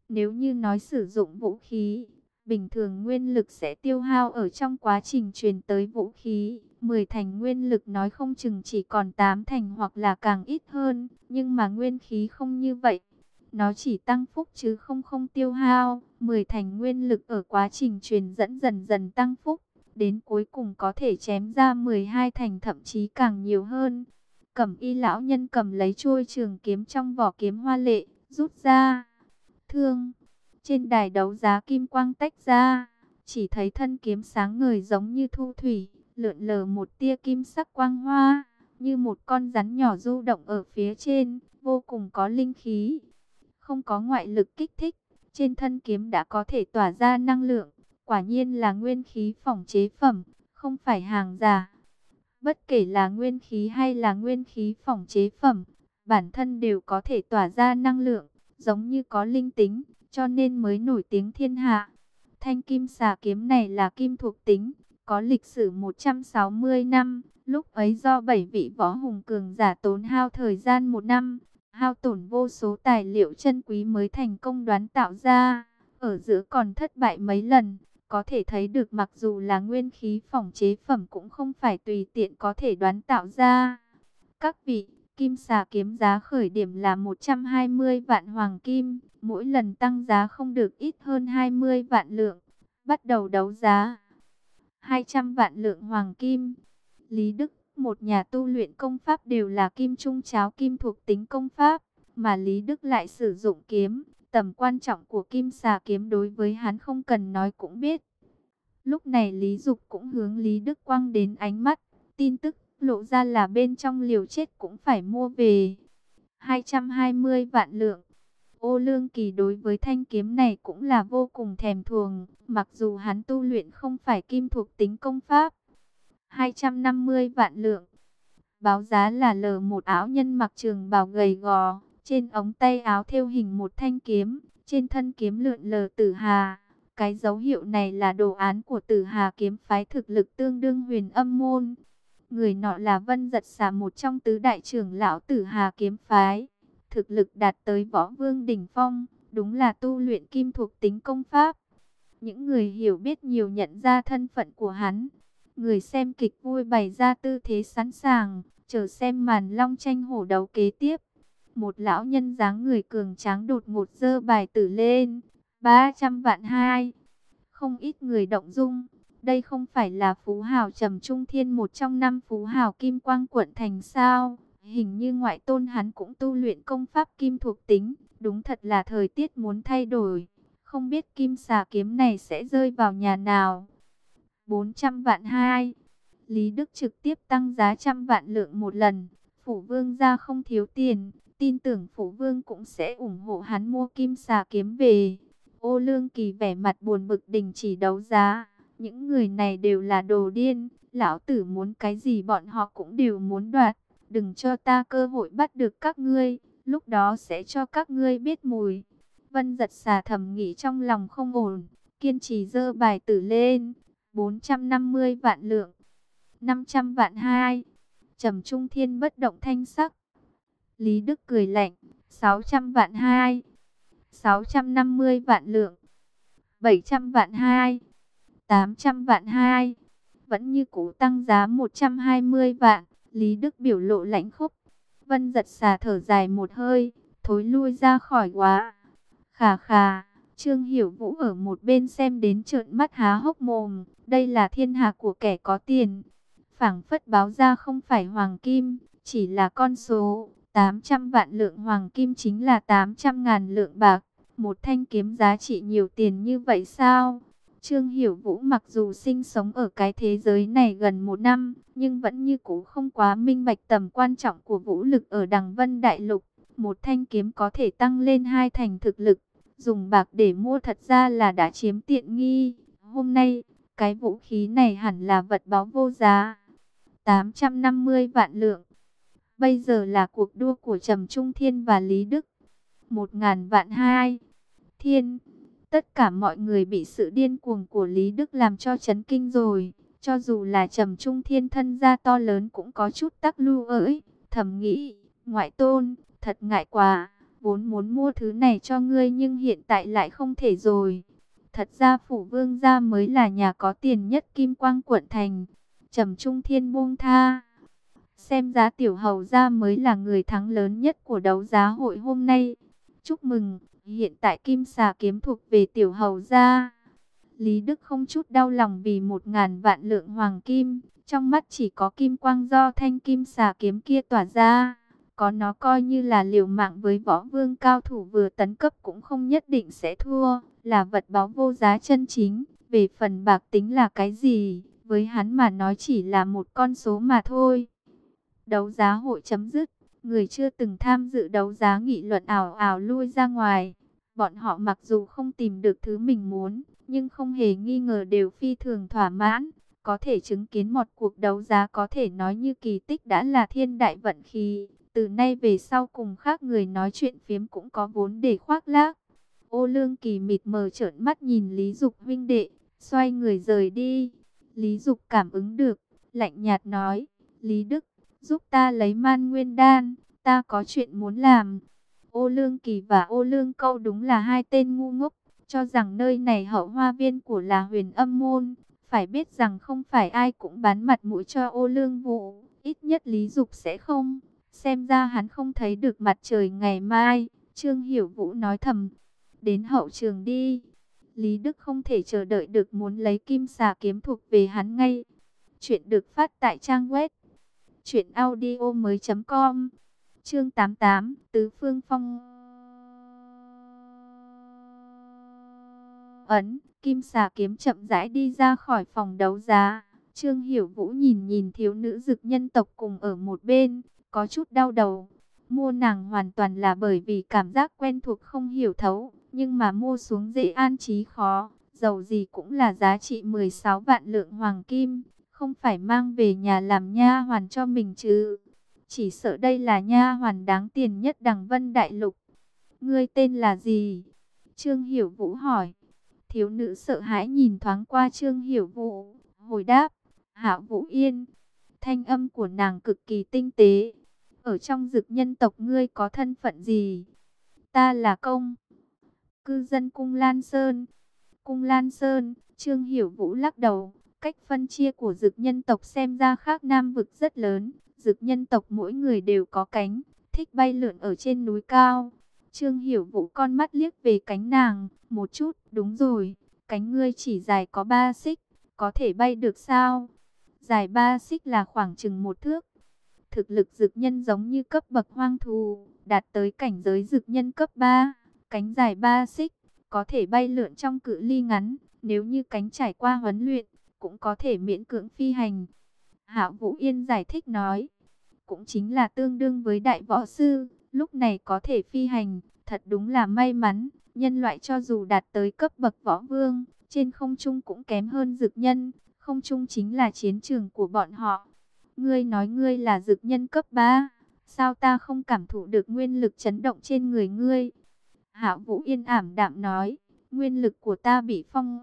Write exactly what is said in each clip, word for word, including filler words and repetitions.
Nếu như nói sử dụng vũ khí, bình thường nguyên lực sẽ tiêu hao ở trong quá trình truyền tới vũ khí. mười thành nguyên lực nói không chừng chỉ còn tám thành hoặc là càng ít hơn. Nhưng mà nguyên khí không như vậy. Nó chỉ tăng phúc chứ không không tiêu hao. mười thành nguyên lực ở quá trình truyền dẫn dần dần tăng phúc. Đến cuối cùng có thể chém ra mười hai thành thậm chí càng nhiều hơn. Cẩm y lão nhân cầm lấy chuôi trường kiếm trong vỏ kiếm hoa lệ, rút ra. Thương, trên đài đấu giá kim quang tách ra, chỉ thấy thân kiếm sáng ngời giống như thu thủy, lượn lờ một tia kim sắc quang hoa, như một con rắn nhỏ du động ở phía trên, vô cùng có linh khí. Không có ngoại lực kích thích, trên thân kiếm đã có thể tỏa ra năng lượng, quả nhiên là nguyên khí phỏng chế phẩm, không phải hàng giả. Bất kể là nguyên khí hay là nguyên khí phỏng chế phẩm, bản thân đều có thể tỏa ra năng lượng, giống như có linh tính, cho nên mới nổi tiếng thiên hạ. Thanh kim xà kiếm này là kim thuộc tính, có lịch sử một trăm sáu mươi năm, lúc ấy do bảy vị võ hùng cường giả tốn hao thời gian một năm, hao tổn vô số tài liệu chân quý mới thành công đoán tạo ra, ở giữa còn thất bại mấy lần. Có thể thấy được mặc dù là nguyên khí phỏng chế phẩm cũng không phải tùy tiện có thể đoán tạo ra. Các vị, kim xà kiếm giá khởi điểm là một trăm hai mươi vạn hoàng kim, mỗi lần tăng giá không được ít hơn hai mươi vạn lượng. Bắt đầu đấu giá hai trăm vạn lượng hoàng kim. Lý Đức, một nhà tu luyện công pháp đều là kim trung cháo kim thuộc tính công pháp, mà Lý Đức lại sử dụng kiếm. Tầm quan trọng của kim xà kiếm đối với hắn không cần nói cũng biết. Lúc này Lý Dục cũng hướng Lý Đức quăng đến ánh mắt, tin tức lộ ra là bên trong liều chết cũng phải mua về. hai trăm hai mươi vạn lượng. Ô Lương Kỳ đối với thanh kiếm này cũng là vô cùng thèm thuồng, mặc dù hắn tu luyện không phải kim thuộc tính công pháp. hai trăm năm mươi vạn lượng. Báo giá là lờ một áo nhân mặc trường bào gầy gò, trên ống tay áo thêu hình một thanh kiếm, trên thân kiếm lượn lờ tử hà. Cái dấu hiệu này là đồ án của tử hà kiếm phái thực lực tương đương huyền âm môn. Người nọ là Vân Giật Xà, một trong tứ đại trưởng lão tử hà kiếm phái. Thực lực đạt tới võ vương đỉnh phong, đúng là tu luyện kim thuộc tính công pháp. Những người hiểu biết nhiều nhận ra thân phận của hắn. Người xem kịch vui bày ra tư thế sẵn sàng, chờ xem màn long tranh hổ đấu kế tiếp. Một lão nhân dáng người cường tráng đột ngột giơ bài tử lên. ba trăm vạn hai. Không ít người động dung. Đây không phải là phú hào Trầm Trung Thiên, một trong năm phú hào Kim Quang quận thành sao? Hình như ngoại tôn hắn cũng tu luyện công pháp kim thuộc tính. Đúng thật là thời tiết muốn thay đổi. Không biết kim xà kiếm này sẽ rơi vào nhà nào? bốn trăm vạn hai. Lý Đức trực tiếp tăng giá trăm vạn lượng một lần. Phủ vương gia không thiếu tiền, tin tưởng Phủ vương cũng sẽ ủng hộ hắn mua kim xà kiếm về. Ô Lương Kỳ vẻ mặt buồn bực đình chỉ đấu giá. Những người này đều là đồ điên, lão tử muốn cái gì bọn họ cũng đều muốn đoạt. Đừng cho ta cơ hội bắt được các ngươi, lúc đó sẽ cho các ngươi biết mùi. Vân Giật Xà thầm nghĩ trong lòng không ổn, kiên trì giơ bài tử lên. bốn trăm năm mươi vạn lượng, năm trăm vạn hai. Trầm Trung Thiên bất động thanh sắc. Lý Đức cười lạnh, sáu trăm vạn hai, sáu trăm năm mươi vạn lượng, bảy trăm vạn hai, tám trăm vạn hai. Vẫn như cũ tăng giá một trăm hai mươi vạn. Lý Đức biểu lộ lãnh khốc. Vân Giật Xà thở dài một hơi, thối lui ra khỏi quá. Khà khà, Trương Hiểu Vũ ở một bên xem đến trợn mắt há hốc mồm. Đây là thiên hạ của kẻ có tiền. Phảng phất báo ra không phải hoàng kim, chỉ là con số. tám trăm vạn lượng hoàng kim chính là tám trăm ngàn lượng bạc. Một thanh kiếm giá trị nhiều tiền như vậy sao? Trương Hiểu Vũ mặc dù sinh sống ở cái thế giới này gần một năm, nhưng vẫn như cũ không quá minh bạch tầm quan trọng của vũ lực ở Đằng Vân Đại Lục. Một thanh kiếm có thể tăng lên hai thành thực lực, dùng bạc để mua thật ra là đã chiếm tiện nghi. Hôm nay, cái vũ khí này hẳn là vật báu vô giá. tám trăm năm mươi vạn lượng. Bây giờ là cuộc đua của Trầm Trung Thiên và Lý Đức. Một ngàn vạn hai. Thiên... Tất cả mọi người bị sự điên cuồng của Lý Đức làm cho chấn kinh rồi. Cho dù là Trầm Trung Thiên thân gia to lớn cũng có chút tắc lưu ỡi. Thầm nghĩ, ngoại tôn, thật ngại quá. vốn muốn mua thứ này cho ngươi nhưng hiện tại lại không thể rồi. Thật ra phủ vương gia mới là nhà có tiền nhất Kim Quang quận thành. Trầm Trung Thiên buông tha. Xem giá tiểu hầu gia mới là người thắng lớn nhất của đấu giá hội hôm nay. Chúc mừng, hiện tại kim xà kiếm thuộc về tiểu hầu gia. Lý Đức không chút đau lòng vì một ngàn vạn lượng hoàng kim. Trong mắt chỉ có kim quang do thanh kim xà kiếm kia tỏa ra. Có nó coi như là liều mạng với võ vương cao thủ vừa tấn cấp cũng không nhất định sẽ thua. Là vật báu vô giá chân chính. Về phần bạc tính là cái gì? Với hắn mà nói chỉ là một con số mà thôi. Đấu giá hội chấm dứt. Người chưa từng tham dự đấu giá nghị luận ảo ảo lui ra ngoài. Bọn họ mặc dù không tìm được thứ mình muốn, nhưng không hề nghi ngờ đều phi thường thỏa mãn. Có thể chứng kiến một cuộc đấu giá có thể nói như kỳ tích đã là thiên đại vận khí. Từ nay về sau cùng khác người nói chuyện phiếm cũng có vốn để khoác lác. Ô Lương Kỳ mịt mờ trợn mắt nhìn Lý Dục huynh đệ, xoay người rời đi. Lý Dục cảm ứng được, lạnh nhạt nói, Lý Đức, giúp ta lấy man nguyên đan, ta có chuyện muốn làm. Ô Lương Kỳ và Ô Lương Câu đúng là hai tên ngu ngốc, cho rằng nơi này hậu hoa viên của là Huyền Âm môn. Phải biết rằng không phải ai cũng bán mặt mũi cho Ô Lương Vũ, ít nhất Lý Dục sẽ không. Xem ra hắn không thấy được mặt trời ngày mai. Trương Hiểu Vũ nói thầm, đến hậu trường đi. Lý Đức không thể chờ đợi được muốn lấy kim xà kiếm thuộc về hắn ngay. Chuyện được phát tại trang web truyện audio mới chấm com. Chương tám mươi tám, Tứ Phương Phong ấn. Kim xà kiếm chậm rãi đi ra khỏi phòng đấu giá. Trương Hiểu Vũ nhìn nhìn thiếu nữ dực nhân tộc cùng ở một bên, có chút đau đầu. Mua nàng hoàn toàn là bởi vì cảm giác quen thuộc không hiểu thấu, nhưng mà mua xuống dễ an trí khó, dầu gì cũng là giá trị mười sáu vạn lượng hoàng kim, không phải mang về nhà làm nha hoàn cho mình chứ. Chỉ sợ đây là nha hoàn đáng tiền nhất Đằng Vân Đại Lục. Ngươi tên là gì? Trương Hiểu Vũ hỏi. Thiếu nữ sợ hãi nhìn thoáng qua Trương Hiểu Vũ, hồi đáp, Hạo Vũ Yên. Thanh âm của nàng cực kỳ tinh tế. Ở trong dực nhân tộc ngươi có thân phận gì? Ta là công cư dân Cung Lan Sơn. Cung Lan Sơn, Trương Hiểu Vũ lắc đầu. Cách phân chia của dực nhân tộc xem ra khác Nam vực rất lớn. Dực nhân tộc mỗi người đều có cánh, thích bay lượn ở trên núi cao. Trương Hiểu Vũ con mắt liếc về cánh nàng, một chút, đúng rồi, cánh ngươi chỉ dài có ba xích, có thể bay được sao? Dài ba xích là khoảng chừng một thước. Thực lực dực nhân giống như cấp bậc hoang thú, đạt tới cảnh giới dực nhân cấp ba, cánh dài ba xích, có thể bay lượn trong cự ly ngắn, nếu như cánh trải qua huấn luyện, cũng có thể miễn cưỡng phi hành. Hạo Vũ Yên giải thích nói, cũng chính là tương đương với đại võ sư, lúc này có thể phi hành, thật đúng là may mắn. Nhân loại cho dù đạt tới cấp bậc võ vương, trên không trung cũng kém hơn dực nhân, không trung chính là chiến trường của bọn họ. Ngươi nói ngươi là dực nhân cấp ba, sao ta không cảm thụ được nguyên lực chấn động trên người ngươi? Hạo Vũ Yên ảm đạm nói, nguyên lực của ta bị phong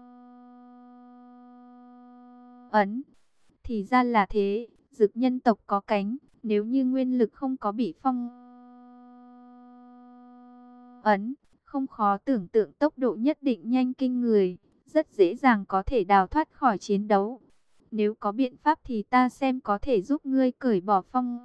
ấn. Thì ra là thế, dực nhân tộc có cánh, nếu như nguyên lực không có bị phong ấn, không khó tưởng tượng tốc độ nhất định nhanh kinh người, rất dễ dàng có thể đào thoát khỏi chiến đấu. Nếu có biện pháp thì ta xem có thể giúp ngươi cởi bỏ phong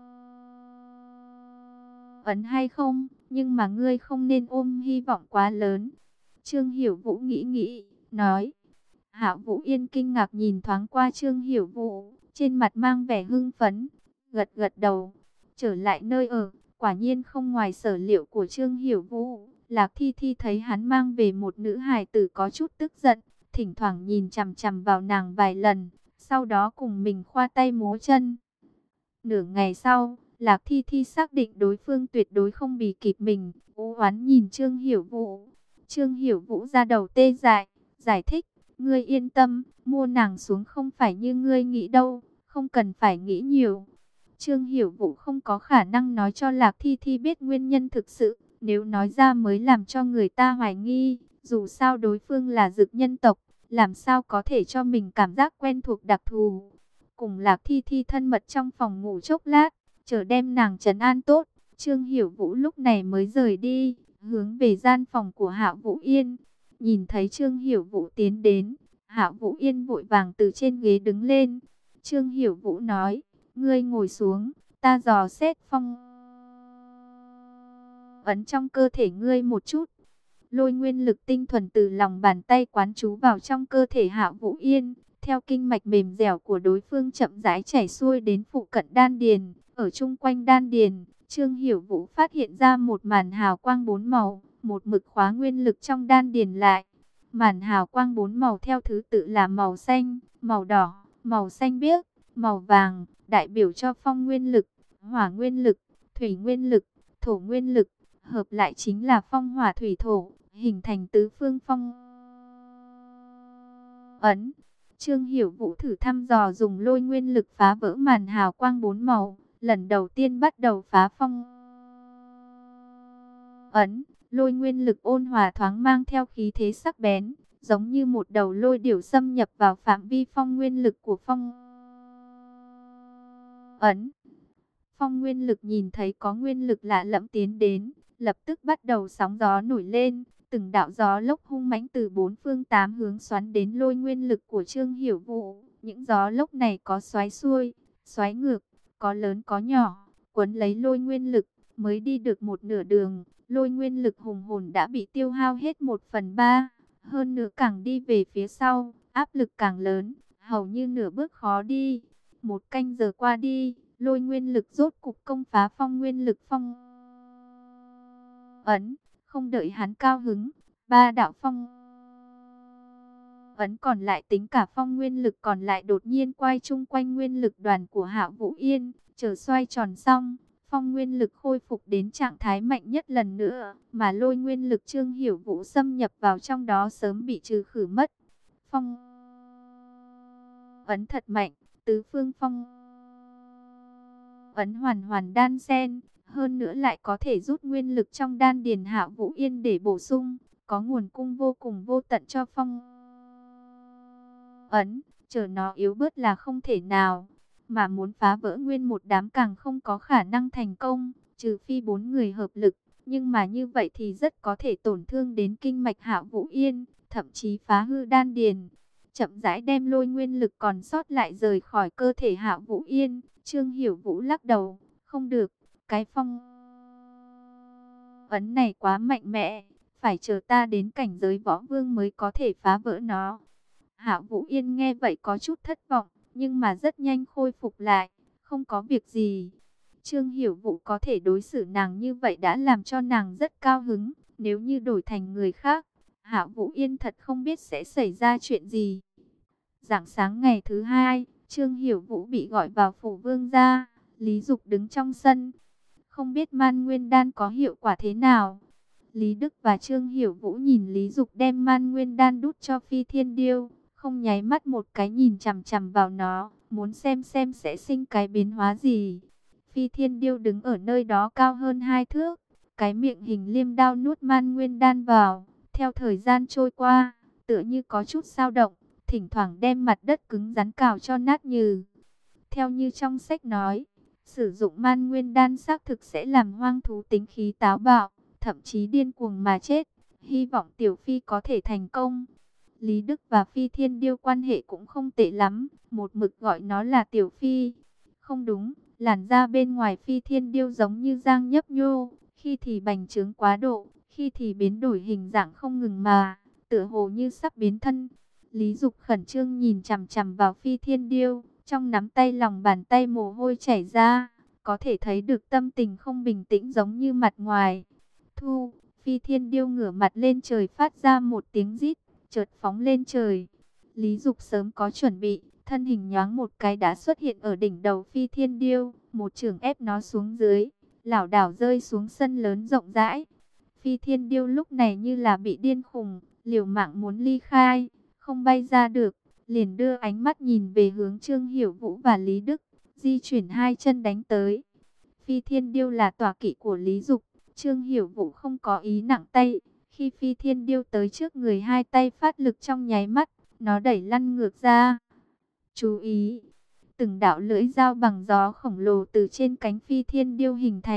ấn hay không, nhưng mà ngươi không nên ôm hy vọng quá lớn. Trương Hiểu Vũ nghĩ nghĩ, nói. Hạo Vũ Yên kinh ngạc nhìn thoáng qua Trương Hiểu Vũ, trên mặt mang vẻ hưng phấn, gật gật đầu, trở lại nơi ở. Quả nhiên không ngoài sở liệu của Trương Hiểu Vũ, Lạc Thi Thi thấy hắn mang về một nữ hài tử có chút tức giận, thỉnh thoảng nhìn chằm chằm vào nàng vài lần, sau đó cùng mình khoa tay múa chân. Nửa ngày sau, Lạc Thi Thi xác định đối phương tuyệt đối không bì kịp mình, u oán nhìn Trương Hiểu Vũ. Trương Hiểu Vũ ra đầu tê dại, giải thích, ngươi yên tâm, mua nàng xuống không phải như ngươi nghĩ đâu, không cần phải nghĩ nhiều. Trương Hiểu Vũ không có khả năng nói cho Lạc Thi Thi biết nguyên nhân thực sự, nếu nói ra mới làm cho người ta hoài nghi, dù sao đối phương là dực nhân tộc, làm sao có thể cho mình cảm giác quen thuộc đặc thù. Cùng Lạc Thi Thi thân mật trong phòng ngủ chốc lát, chờ đem nàng trấn an tốt, Trương Hiểu Vũ lúc này mới rời đi, hướng về gian phòng của Hạo Vũ Yên. Nhìn thấy Trương Hiểu Vũ tiến đến, Hạo Vũ Yên vội vàng từ trên ghế đứng lên. Trương Hiểu Vũ nói, ngươi ngồi xuống, ta dò xét phong ấn trong cơ thể ngươi một chút. Lôi nguyên lực tinh thuần từ lòng bàn tay quán trú vào trong cơ thể Hạo Vũ Yên, theo kinh mạch mềm dẻo của đối phương chậm rãi chảy xuôi đến phụ cận đan điền. Ở chung quanh đan điền, Trương Hiểu Vũ phát hiện ra một màn hào quang bốn màu, một mực khóa nguyên lực trong đan điền lại. Màn hào quang bốn màu theo thứ tự là màu xanh, màu đỏ, màu xanh biếc, màu vàng, đại biểu cho phong nguyên lực, hỏa nguyên lực, thủy nguyên lực, thổ nguyên lực, hợp lại chính là phong hỏa thủy thổ, hình thành tứ phương phong ấn. Trương Hiểu Vũ thử thăm dò dùng lôi nguyên lực phá vỡ màn hào quang bốn màu, lần đầu tiên bắt đầu phá phong ấn. Lôi nguyên lực ôn hòa thoáng mang theo khí thế sắc bén, giống như một đầu lôi điểu xâm nhập vào phạm vi phong nguyên lực của phong ấn. Phong nguyên lực nhìn thấy có nguyên lực lạ lẫm tiến đến, lập tức bắt đầu sóng gió nổi lên, từng đạo gió lốc hung mãnh từ bốn phương tám hướng xoắn đến lôi nguyên lực của Trương Hiểu Vũ. Những gió lốc này có xoáy xuôi, xoáy ngược, có lớn có nhỏ, quấn lấy lôi nguyên lực. Mới đi được một nửa đường, lôi nguyên lực hùng hồn đã bị tiêu hao hết một phần ba. Hơn nữa càng đi về phía sau, áp lực càng lớn, hầu như nửa bước khó đi. Một canh giờ qua đi, lôi nguyên lực rốt cục công phá phong nguyên lực phong ấn. Không đợi hắn cao hứng, ba đạo phong ấn còn lại tính cả phong nguyên lực còn lại đột nhiên quay chung quanh nguyên lực đoàn của Hạo Vũ Yên, chờ xoay tròn xong. Phong nguyên lực khôi phục đến trạng thái mạnh nhất lần nữa, mà lôi nguyên lực Trương Hiểu Vũ xâm nhập vào trong đó sớm bị trừ khử mất. Phong ấn thật mạnh, tứ phương phong ấn hoàn hoàn đan xen, hơn nữa lại có thể rút nguyên lực trong đan điền Hạo Vũ Yên để bổ sung, có nguồn cung vô cùng vô tận cho phong ấn, chờ nó yếu bớt là không thể nào. Mà muốn phá vỡ nguyên một đám càng không có khả năng thành công, trừ phi bốn người hợp lực, nhưng mà như vậy thì rất có thể tổn thương đến kinh mạch Hạo Vũ Yên, thậm chí phá hư đan điền. Chậm rãi đem lôi nguyên lực còn sót lại rời khỏi cơ thể Hạo Vũ Yên, Trương Hiểu Vũ lắc đầu, không được, cái phong ấn này quá mạnh mẽ, phải chờ ta đến cảnh giới võ vương mới có thể phá vỡ nó. Hạo Vũ Yên nghe vậy có chút thất vọng, nhưng mà rất nhanh khôi phục lại, không có việc gì. Trương Hiểu Vũ có thể đối xử nàng như vậy đã làm cho nàng rất cao hứng, nếu như đổi thành người khác, Hạo Vũ Yên thật không biết sẽ xảy ra chuyện gì. Rạng sáng ngày thứ hai, Trương Hiểu Vũ bị gọi vào phủ vương gia, Lý Dục đứng trong sân, không biết man nguyên đan có hiệu quả thế nào. Lý Đức và Trương Hiểu Vũ nhìn Lý Dục đem man nguyên đan đút cho Phi Thiên Điêu, không nháy mắt một cái nhìn chằm chằm vào nó, muốn xem xem sẽ sinh cái biến hóa gì. Phi Thiên Điêu đứng ở nơi đó cao hơn hai thước, cái miệng hình liêm đao nuốt man nguyên đan vào, theo thời gian trôi qua, tựa như có chút dao động, thỉnh thoảng đem mặt đất cứng rắn cào cho nát nhừ. Theo như trong sách nói, sử dụng man nguyên đan xác thực sẽ làm hoang thú tính khí táo bạo, thậm chí điên cuồng mà chết. Hy vọng Tiểu Phi có thể thành công. Lý Đức và Phi Thiên Điêu quan hệ cũng không tệ lắm, một mực gọi nó là Tiểu Phi. Không đúng, làn da bên ngoài Phi Thiên Điêu giống như giang nhấp nhô, khi thì bành trướng quá độ, khi thì biến đổi hình dạng không ngừng mà, tựa hồ như sắp biến thân. Lý Dục khẩn trương nhìn chằm chằm vào Phi Thiên Điêu, trong nắm tay lòng bàn tay mồ hôi chảy ra, có thể thấy được tâm tình không bình tĩnh giống như mặt ngoài. Thu, Phi Thiên Điêu ngửa mặt lên trời phát ra một tiếng rít, chợt phóng lên trời. Lý Dục sớm có chuẩn bị, thân hình nhoáng một cái đã xuất hiện ở đỉnh đầu Phi Thiên Điêu, một chưởng ép nó xuống dưới, lảo đảo rơi xuống sân lớn rộng rãi. Phi Thiên Điêu lúc này như là bị điên khùng, liều mạng muốn ly khai, không bay ra được, liền đưa ánh mắt nhìn về hướng Trương Hiểu Vũ và Lý Đức, di chuyển hai chân đánh tới. Phi Thiên Điêu là tọa kỵ của Lý Dục, Trương Hiểu Vũ không có ý nặng tay, khi Phi Thiên Điêu tới trước người hai tay phát lực trong nháy mắt, nó đẩy lăn ngược ra. Chú ý, từng đạo lưỡi dao bằng gió khổng lồ từ trên cánh Phi Thiên Điêu hình thành,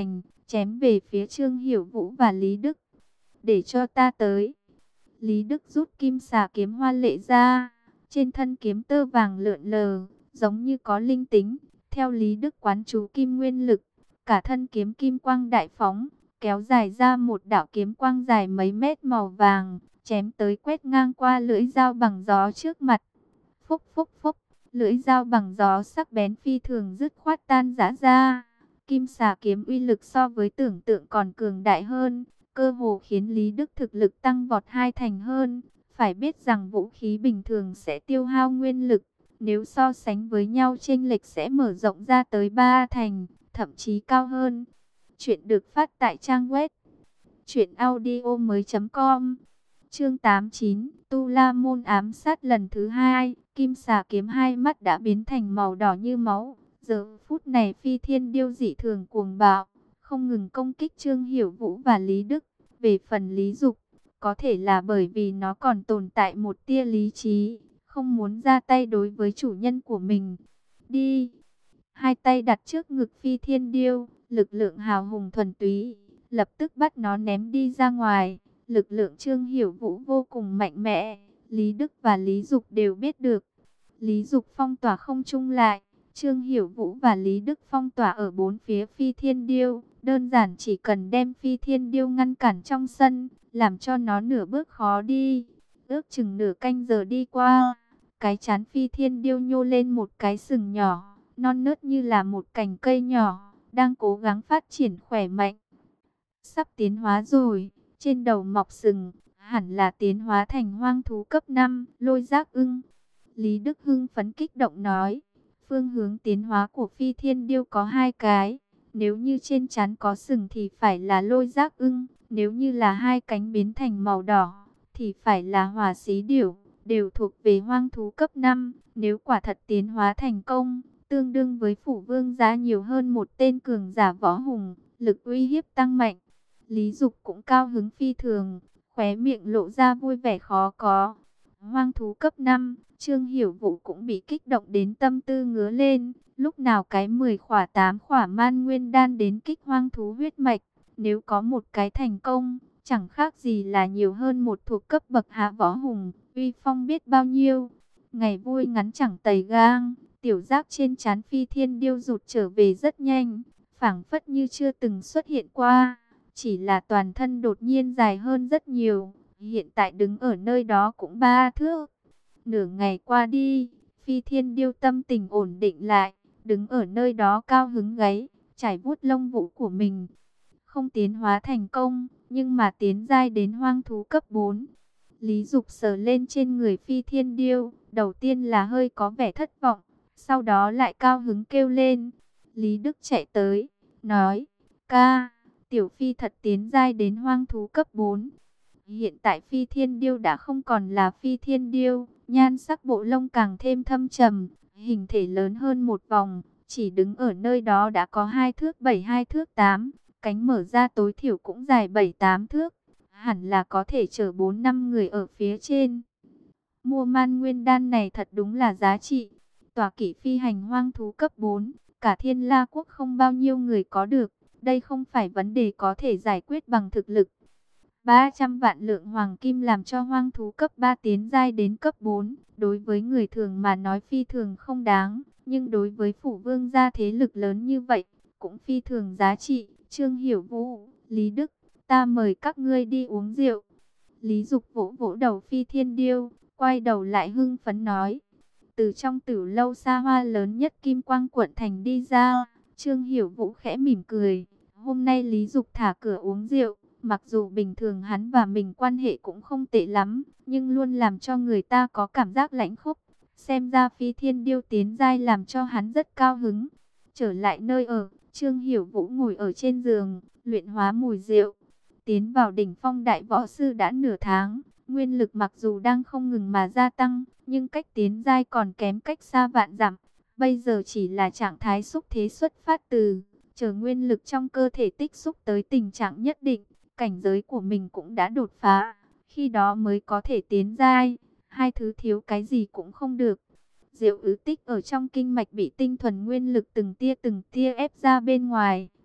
chém về phía Trương Hiểu Vũ và Lý Đức. Để cho ta tới. Lý Đức rút kim xà kiếm hoa lệ ra, trên thân kiếm tơ vàng lượn lờ, giống như có linh tính. Theo Lý Đức quán chú kim nguyên lực, cả thân kiếm kim quang đại phóng, kéo dài ra một đạo kiếm quang dài mấy mét màu vàng, chém tới quét ngang qua lưỡi dao bằng gió trước mặt. Phúc phúc phúc, lưỡi dao bằng gió sắc bén phi thường dứt khoát tan rã ra. Kim xà kiếm uy lực so với tưởng tượng còn cường đại hơn, cơ hồ khiến Lý Đức thực lực tăng vọt hai thành hơn. Phải biết rằng vũ khí bình thường sẽ tiêu hao nguyên lực, nếu so sánh với nhau chênh lệch sẽ mở rộng ra tới ba thành, thậm chí cao hơn. Chuyện được phát tại trang web truyện audio mới chấm com. Chương tám mươi chín, Tu La Môn ám sát lần thứ hai. Kim xà kiếm hai mắt đã biến thành màu đỏ như máu. Giờ phút này Phi Thiên Điêu dị thường cuồng bạo, không ngừng công kích Trương Hiểu Vũ và Lý Đức. Về phần Lý Dục, có thể là bởi vì nó còn tồn tại một tia lý trí, không muốn ra tay đối với chủ nhân của mình. Đi! Hai tay đặt trước ngực Phi Thiên Điêu, lực lượng hào hùng thuần túy, lập tức bắt nó ném đi ra ngoài. Lực lượng Trương Hiểu Vũ vô cùng mạnh mẽ, Lý Đức và Lý Dục đều biết được. Lý Dục phong tỏa không trung lại, Trương Hiểu Vũ và Lý Đức phong tỏa ở bốn phía Phi Thiên Điêu. Đơn giản chỉ cần đem Phi Thiên Điêu ngăn cản trong sân, làm cho nó nửa bước khó đi. Ước chừng nửa canh giờ đi qua, cái trán Phi Thiên Điêu nhô lên một cái sừng nhỏ, non nớt như là một cành cây nhỏ, đang cố gắng phát triển khỏe mạnh. Sắp tiến hóa rồi, trên đầu mọc sừng, hẳn là tiến hóa thành hoang thú cấp năm, Lôi Giác Ưng. Lý Đức hưng phấn kích động nói, phương hướng tiến hóa của Phi Thiên Điêu có hai cái. Nếu như trên trán có sừng thì phải là Lôi Giác Ưng, nếu như là hai cánh biến thành màu đỏ thì phải là Hỏa Xí Điểu, đều thuộc về hoang thú cấp năm. Nếu quả thật tiến hóa thành công, tương đương với Phủ Vương giá nhiều hơn một tên cường giả võ hùng, lực uy hiếp tăng mạnh. Lý Dục cũng cao hứng phi thường, khóe miệng lộ ra vui vẻ khó có. Hoang thú cấp năm, Trương Hiểu Vũ cũng bị kích động đến tâm tư ngứa lên. Lúc nào cái mười khỏa tám khỏa man nguyên đan đến kích hoang thú huyết mạch, nếu có một cái thành công, chẳng khác gì là nhiều hơn một thuộc cấp bậc hạ võ hùng, uy phong biết bao nhiêu. Ngày vui ngắn chẳng tày gang, tiểu giác trên trán Phi Thiên Điêu rụt trở về rất nhanh, phảng phất như chưa từng xuất hiện qua, chỉ là toàn thân đột nhiên dài hơn rất nhiều, hiện tại đứng ở nơi đó cũng ba thước. Nửa ngày qua đi, Phi Thiên Điêu tâm tình ổn định lại, đứng ở nơi đó cao hứng gáy, trải vuốt lông vũ của mình. Không tiến hóa thành công, nhưng mà tiến giai đến hoang thú cấp bốn. Lý Dục sờ lên trên người Phi Thiên Điêu, đầu tiên là hơi có vẻ thất vọng, sau đó lại cao hứng kêu lên. Lý Đức chạy tới, nói, ca, tiểu Phi thật tiến giai đến hoang thú cấp bốn. Hiện tại Phi Thiên Điêu đã không còn là Phi Thiên Điêu, nhan sắc bộ lông càng thêm thâm trầm, hình thể lớn hơn một vòng, chỉ đứng ở nơi đó đã có hai thước bảy hai thước tám, cánh mở ra tối thiểu cũng dài bảy tám thước, hẳn là có thể chở bốn năm người ở phía trên. Mua man nguyên đan này thật đúng là giá trị. Tòa kỵ phi hành hoang thú cấp bốn, cả Thiên La quốc không bao nhiêu người có được, đây không phải vấn đề có thể giải quyết bằng thực lực. ba trăm vạn lượng hoàng kim làm cho hoang thú cấp ba tiến giai đến cấp bốn, đối với người thường mà nói phi thường không đáng, nhưng đối với Phủ Vương gia thế lực lớn như vậy, cũng phi thường giá trị. Trương Hiểu Vũ, Lý Đức, ta mời các ngươi đi uống rượu. Lý Dục vỗ vỗ đầu Phi Thiên Điêu, quay đầu lại hưng phấn nói. Từ trong tử lâu xa hoa lớn nhất Kim Quang quận thành đi ra, Trương Hiểu Vũ khẽ mỉm cười. Hôm nay Lý Dục thả cửa uống rượu, mặc dù bình thường hắn và mình quan hệ cũng không tệ lắm, nhưng luôn làm cho người ta có cảm giác lãnh khốc. Xem ra Phi Thiên Điêu tiến giai làm cho hắn rất cao hứng. Trở lại nơi ở, Trương Hiểu Vũ ngồi ở trên giường, luyện hóa mùi rượu. Tiến vào đỉnh phong đại võ sư đã nửa tháng, nguyên lực mặc dù đang không ngừng mà gia tăng, nhưng cách tiến giai còn kém cách xa vạn dặm. Bây giờ chỉ là trạng thái xúc thế xuất phát từ, chờ nguyên lực trong cơ thể tích xúc tới tình trạng nhất định, cảnh giới của mình cũng đã đột phá, khi đó mới có thể tiến giai, hai thứ thiếu cái gì cũng không được. Rượu ứ tích ở trong kinh mạch bị tinh thuần nguyên lực từng tia từng tia ép ra bên ngoài,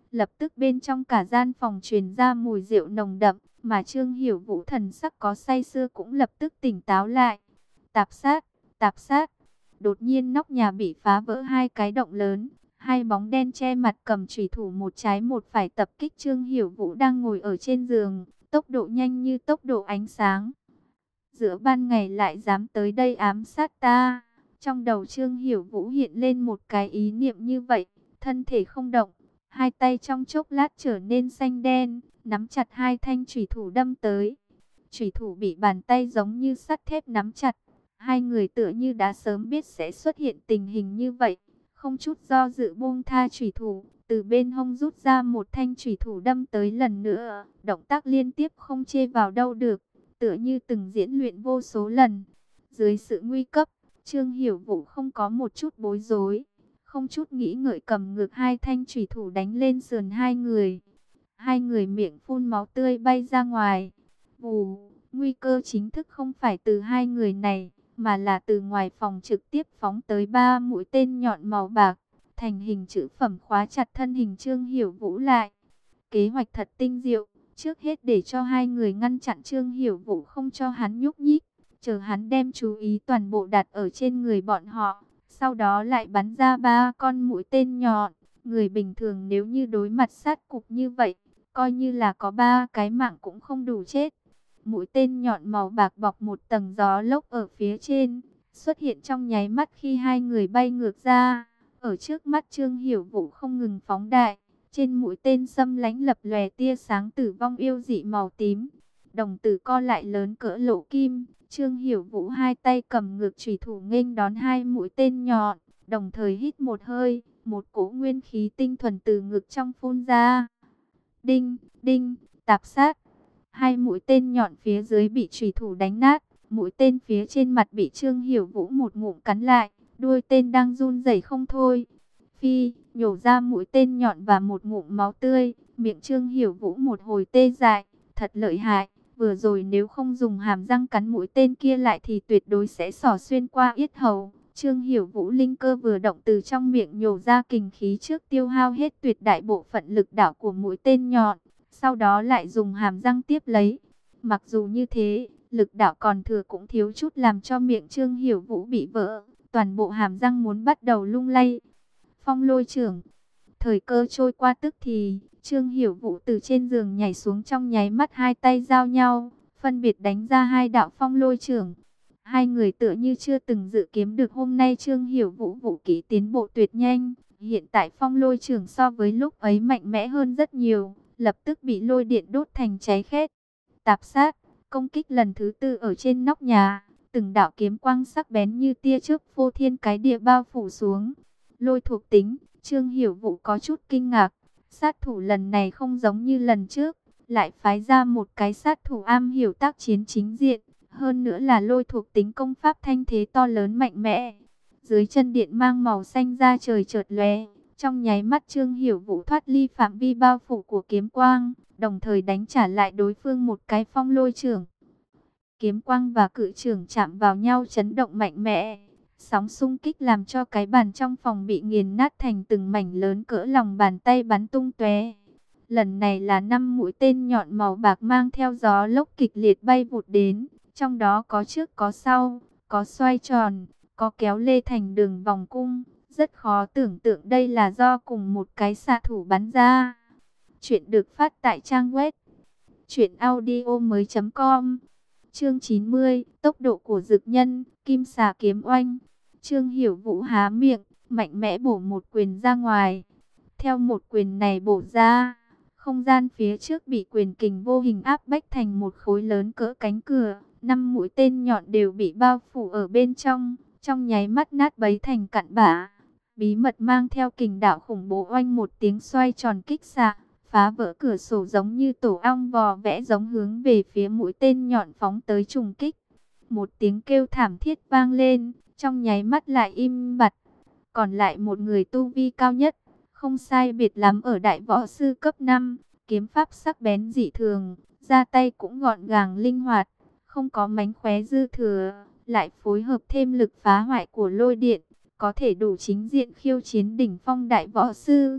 Lập tức bên trong cả gian phòng truyền ra mùi rượu nồng đậm, mà Trương Hiểu Vũ thần sắc có say sưa cũng lập tức tỉnh táo lại. Tạp sát, tạp sát. Đột nhiên nóc nhà bị phá vỡ hai cái động lớn, hai bóng đen che mặt cầm chủy thủ một trái một phải tập kích Trương Hiểu Vũ đang ngồi ở trên giường, tốc độ nhanh như tốc độ ánh sáng. Giữa ban ngày lại dám tới đây ám sát ta. Trong đầu Trương Hiểu Vũ hiện lên một cái ý niệm như vậy, thân thể không động, hai tay trong chốc lát trở nên xanh đen, nắm chặt hai thanh chủy thủ đâm tới. Chủy thủ bị bàn tay giống như sắt thép nắm chặt. Hai người tựa như đã sớm biết sẽ xuất hiện tình hình như vậy, không chút do dự buông tha chủy thủ, từ bên hông rút ra một thanh chủy thủ đâm tới lần nữa, động tác liên tiếp không chê vào đâu được, tựa như từng diễn luyện vô số lần. Dưới sự nguy cấp, Trương Hiểu Vũ không có một chút bối rối, không chút nghĩ ngợi cầm ngược hai thanh chủy thủ đánh lên sườn hai người. Hai người miệng phun máu tươi bay ra ngoài. Vù, nguy cơ chính thức không phải từ hai người này, mà là từ ngoài phòng trực tiếp phóng tới ba mũi tên nhọn màu bạc, thành hình chữ phẩm khóa chặt thân hình Trương Hiểu Vũ lại. Kế hoạch thật tinh diệu, trước hết để cho hai người ngăn chặn Trương Hiểu Vũ không cho hắn nhúc nhích, chờ hắn đem chú ý toàn bộ đặt ở trên người bọn họ, sau đó lại bắn ra ba con mũi tên nhọn. Người bình thường nếu như đối mặt sát cục như vậy, coi như là có ba cái mạng cũng không đủ chết. Mũi tên nhọn màu bạc bọc một tầng gió lốc ở phía trên, xuất hiện trong nháy mắt khi hai người bay ngược ra. Ở trước mắt Trương Hiểu Vũ không ngừng phóng đại, trên mũi tên xâm lánh lập lòe tia sáng tử vong yêu dị màu tím. Đồng tử co lại lớn cỡ lỗ kim, Trương Hiểu Vũ hai tay cầm ngược chủy thủ nghênh đón hai mũi tên nhọn, đồng thời hít một hơi, một cỗ nguyên khí tinh thuần từ ngực trong phun ra. Đinh, đinh, tạp sát. Hai mũi tên nhọn phía dưới bị chủy thủ đánh nát, mũi tên phía trên mặt bị Trương Hiểu Vũ một ngụm cắn lại, đuôi tên đang run rẩy không thôi. Phi, nhổ ra mũi tên nhọn và một ngụm máu tươi, miệng Trương Hiểu Vũ một hồi tê dại, thật lợi hại, vừa rồi nếu không dùng hàm răng cắn mũi tên kia lại thì tuyệt đối sẽ xỏ xuyên qua yết hầu. Trương Hiểu Vũ linh cơ vừa động, từ trong miệng nhổ ra kình khí trước tiêu hao hết tuyệt đại bộ phận lực đảo của mũi tên nhọn, sau đó lại dùng hàm răng tiếp lấy. Mặc dù như thế, lực đảo còn thừa cũng thiếu chút làm cho miệng Trương Hiểu Vũ bị vỡ, toàn bộ hàm răng muốn bắt đầu lung lay. Phong lôi trưởng. Thời cơ trôi qua tức thì, Trương Hiểu Vũ từ trên giường nhảy xuống, trong nháy mắt hai tay giao nhau, phân biệt đánh ra hai đạo phong lôi trưởng. Hai người tựa như chưa từng dự kiếm được hôm nay Trương Hiểu Vũ vũ kỹ tiến bộ tuyệt nhanh. Hiện tại phong lôi trưởng so với lúc ấy mạnh mẽ hơn rất nhiều, lập tức bị lôi điện đốt thành cháy khét. Tạp sát, công kích lần thứ tư ở trên nóc nhà, từng đạo kiếm quang sắc bén như tia chớp phô thiên cái địa bao phủ xuống. Lôi thuộc tính, Trương Hiểu Vũ có chút kinh ngạc, sát thủ lần này không giống như lần trước, lại phái ra một cái sát thủ am hiểu tác chiến chính diện, hơn nữa là lôi thuộc tính công pháp thanh thế to lớn mạnh mẽ. Dưới chân điện mang màu xanh ra trời chợt lóe, trong nháy mắt Trương Hiểu Vũ thoát ly phạm vi bao phủ của kiếm quang, đồng thời đánh trả lại đối phương một cái phong lôi trưởng. Kiếm quang và cự trưởng chạm vào nhau chấn động mạnh mẽ, sóng xung kích làm cho cái bàn trong phòng bị nghiền nát thành từng mảnh lớn cỡ lòng bàn tay bắn tung tóe. Lần này là năm mũi tên nhọn màu bạc mang theo gió lốc kịch liệt bay vụt đến, trong đó có trước có sau, có xoay tròn, có kéo lê thành đường vòng cung, rất khó tưởng tượng đây là do cùng một cái xạ thủ bắn ra. Chuyện được phát tại trang web truyện audio mới chấm com. Chương chín mươi, tốc độ của dực nhân, kim xà kiếm oanh. Trương Hiểu Vũ há miệng, mạnh mẽ bổ một quyền ra ngoài. Theo một quyền này bổ ra, không gian phía trước bị quyền kình vô hình áp bách thành một khối lớn cỡ cánh cửa. Năm mũi tên nhọn đều bị bao phủ ở bên trong, trong nháy mắt nát bấy thành cặn bã. Bí mật mang theo kình đạo khủng bố oanh một tiếng xoay tròn kích xạ, phá vỡ cửa sổ giống như tổ ong vò vẽ giống hướng về phía mũi tên nhọn phóng tới trùng kích. Một tiếng kêu thảm thiết vang lên, trong nháy mắt lại im bặt. Còn lại một người tu vi cao nhất, không sai biệt lắm ở đại võ sư cấp năm, kiếm pháp sắc bén dị thường, ra tay cũng gọn gàng linh hoạt, không có mánh khóe dư thừa, lại phối hợp thêm lực phá hoại của lôi điện, có thể đủ chính diện khiêu chiến đỉnh phong đại võ sư.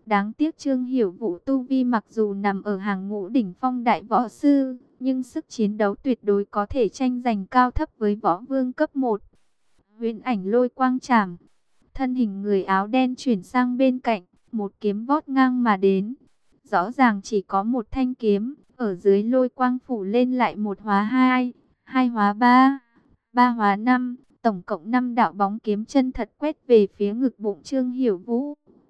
Đáng tiếc Trương Hiểu Vũ tu vi mặc dù nằm ở hàng ngũ đỉnh phong đại võ sư, nhưng sức chiến đấu tuyệt đối có thể tranh giành cao thấp với võ vương cấp một. Huyễn ảnh lôi quang chảm, thân hình người áo đen chuyển sang bên cạnh, một kiếm vót ngang mà đến. Rõ ràng chỉ có một thanh kiếm, ở dưới lôi quang phủ lên lại một hóa hai, hai hóa ba, ba hóa năm, tổng cộng năm đạo bóng kiếm chân thật quét về phía ngực bụng Trương Hiểu Vũ.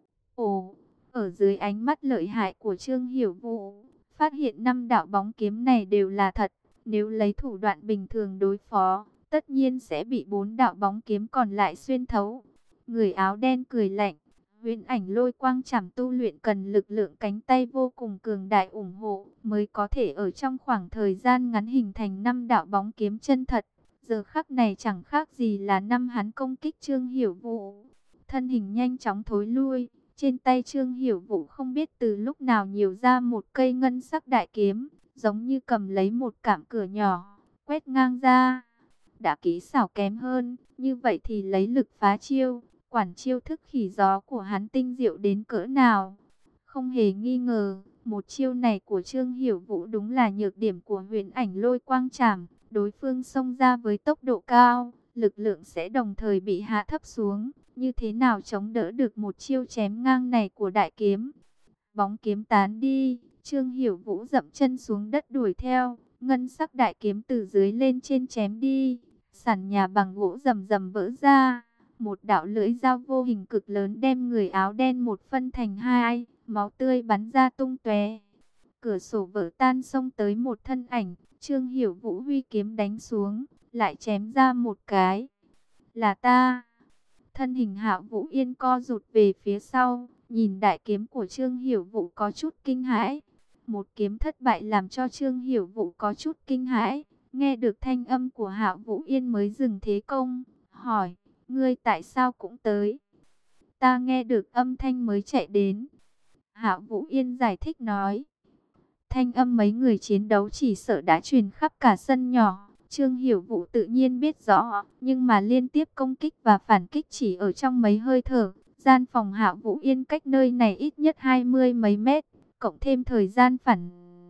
Ồ, ở dưới ánh mắt lợi hại của Trương Hiểu Vũ, phát hiện năm đạo bóng kiếm này đều là thật. Nếu lấy thủ đoạn bình thường đối phó, tất nhiên sẽ bị bốn đạo bóng kiếm còn lại xuyên thấu. Người áo đen cười lạnh, huyễn ảnh lôi quang chảm tu luyện cần lực lượng cánh tay vô cùng cường đại ủng hộ, mới có thể ở trong khoảng thời gian ngắn hình thành năm đạo bóng kiếm chân thật. Giờ khắc này chẳng khác gì là năm hắn công kích Trương Hiểu Vũ. Thân hình nhanh chóng thối lui, trên tay Trương Hiểu Vũ không biết từ lúc nào nhiều ra một cây ngân sắc đại kiếm, giống như cầm lấy một cạm cửa nhỏ, quét ngang ra. Đã kỹ xảo kém hơn, như vậy thì lấy lực phá chiêu, quản chiêu thức khỉ gió của hắn tinh diệu đến cỡ nào. Không hề nghi ngờ, một chiêu này của Trương Hiểu Vũ đúng là nhược điểm của huyễn ảnh lôi quang chảm. Đối phương xông ra với tốc độ cao, lực lượng sẽ đồng thời bị hạ thấp xuống. Như thế nào chống đỡ được một chiêu chém ngang này của đại kiếm? Bóng kiếm tán đi, Trương Hiểu Vũ dậm chân xuống đất đuổi theo. Ngân sắc đại kiếm từ dưới lên trên chém đi. Sàn nhà bằng gỗ rầm rầm vỡ ra. Một đạo lưỡi dao vô hình cực lớn đem người áo đen một phân thành hai. Máu tươi bắn ra tung tóe. Cửa sổ vỡ tan xông tới một thân ảnh. Trương Hiểu Vũ huy kiếm đánh xuống, lại chém ra một cái. Là ta. Thân hình Hạo Vũ Yên co rụt về phía sau, nhìn đại kiếm của Trương Hiểu Vũ có chút kinh hãi. Một kiếm thất bại làm cho Trương Hiểu Vũ có chút kinh hãi. Nghe được thanh âm của Hạo Vũ Yên mới dừng thế công, hỏi, ngươi tại sao cũng tới? Ta nghe được âm thanh mới chạy đến. Hạo Vũ Yên giải thích nói. Thanh âm mấy người chiến đấu chỉ sợ đã truyền khắp cả sân nhỏ. Trương Hiểu Vũ tự nhiên biết rõ, nhưng mà liên tiếp công kích và phản kích chỉ ở trong mấy hơi thở. Gian phòng Hạo Vũ Yên cách nơi này ít nhất hai mươi mấy mét, cộng thêm thời gian phản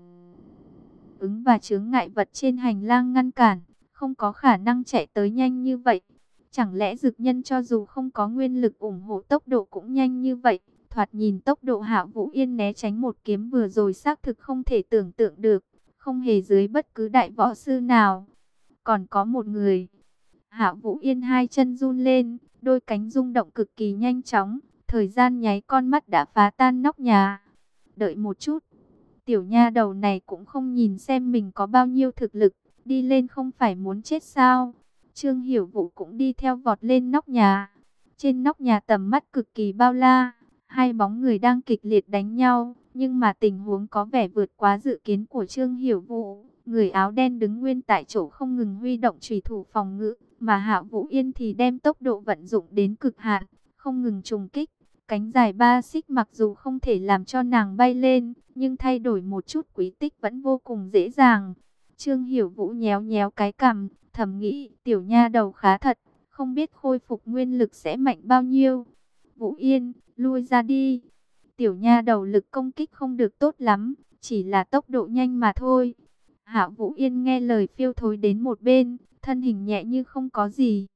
ứng và chướng ngại vật trên hành lang ngăn cản, không có khả năng chạy tới nhanh như vậy. Chẳng lẽ dực nhân cho dù không có nguyên lực ủng hộ tốc độ cũng nhanh như vậy? Thoạt nhìn tốc độ Hạo Vũ Yên né tránh một kiếm vừa rồi xác thực không thể tưởng tượng được, không hề dưới bất cứ đại võ sư nào. Còn có một người. Hạo Vũ Yên hai chân run lên, đôi cánh rung động cực kỳ nhanh chóng, thời gian nháy con mắt đã phá tan nóc nhà. Đợi một chút, tiểu nha đầu này cũng không nhìn xem mình có bao nhiêu thực lực, đi lên không phải muốn chết sao? Trương Hiểu Vũ cũng đi theo vọt lên nóc nhà. Trên nóc nhà tầm mắt cực kỳ bao la, hai bóng người đang kịch liệt đánh nhau, nhưng mà tình huống có vẻ vượt quá dự kiến của Trương Hiểu Vũ. Người áo đen đứng nguyên tại chỗ không ngừng huy động chủy thủ phòng ngự, mà Hạo Vũ Yên thì đem tốc độ vận dụng đến cực hạn, không ngừng trùng kích. Cánh dài ba xích mặc dù không thể làm cho nàng bay lên, nhưng thay đổi một chút quý tích vẫn vô cùng dễ dàng. Trương Hiểu Vũ nhéo nhéo cái cằm, thầm nghĩ tiểu nha đầu khá thật, không biết khôi phục nguyên lực sẽ mạnh bao nhiêu. Vũ Yên, lui ra đi. Tiểu nha đầu lực công kích không được tốt lắm, chỉ là tốc độ nhanh mà thôi. Hạo Vũ Yên nghe lời phiêu thối đến một bên, thân hình nhẹ như không có gì.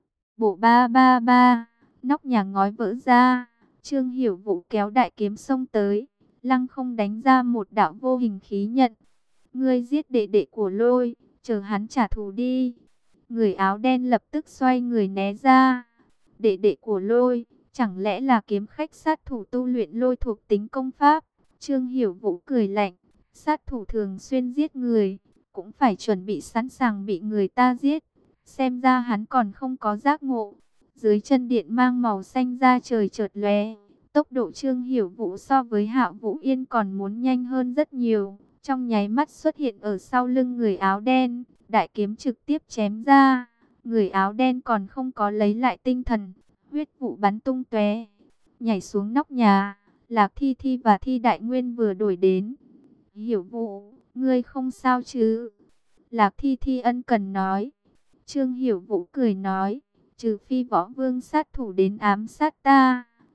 Bộ ba ba ba, nóc nhà ngói vỡ ra, Trương Hiểu Vũ kéo đại kiếm xông tới, lăng không đánh ra một đạo vô hình khí nhận. Ngươi giết đệ đệ của Lôi, chờ hắn trả thù đi. Người áo đen lập tức xoay người né ra. Đệ đệ của Lôi, chẳng lẽ là kiếm khách sát thủ tu luyện lôi thuộc tính công pháp? Trương Hiểu Vũ cười lạnh. Sát thủ thường xuyên giết người, cũng phải chuẩn bị sẵn sàng bị người ta giết. Xem ra hắn còn không có giác ngộ. Dưới chân điện mang màu xanh ra trời chợt lóe. Tốc độ Trương Hiểu Vũ so với Hạo Vũ Yên còn muốn nhanh hơn rất nhiều. Trong nháy mắt xuất hiện ở sau lưng người áo đen, đại kiếm trực tiếp chém ra. Người áo đen còn không có lấy lại tinh thần, huyết vụ bắn tung tóe. Nhảy xuống nóc nhà, Lạc Thi Thi và Thi Đại Nguyên vừa đuổi đến. Hiểu Vũ, ngươi không sao chứ? Lạc Thi Thi ân cần nói. Trương Hiểu Vũ cười nói, trừ phi võ vương sát thủ đến ám sát ta,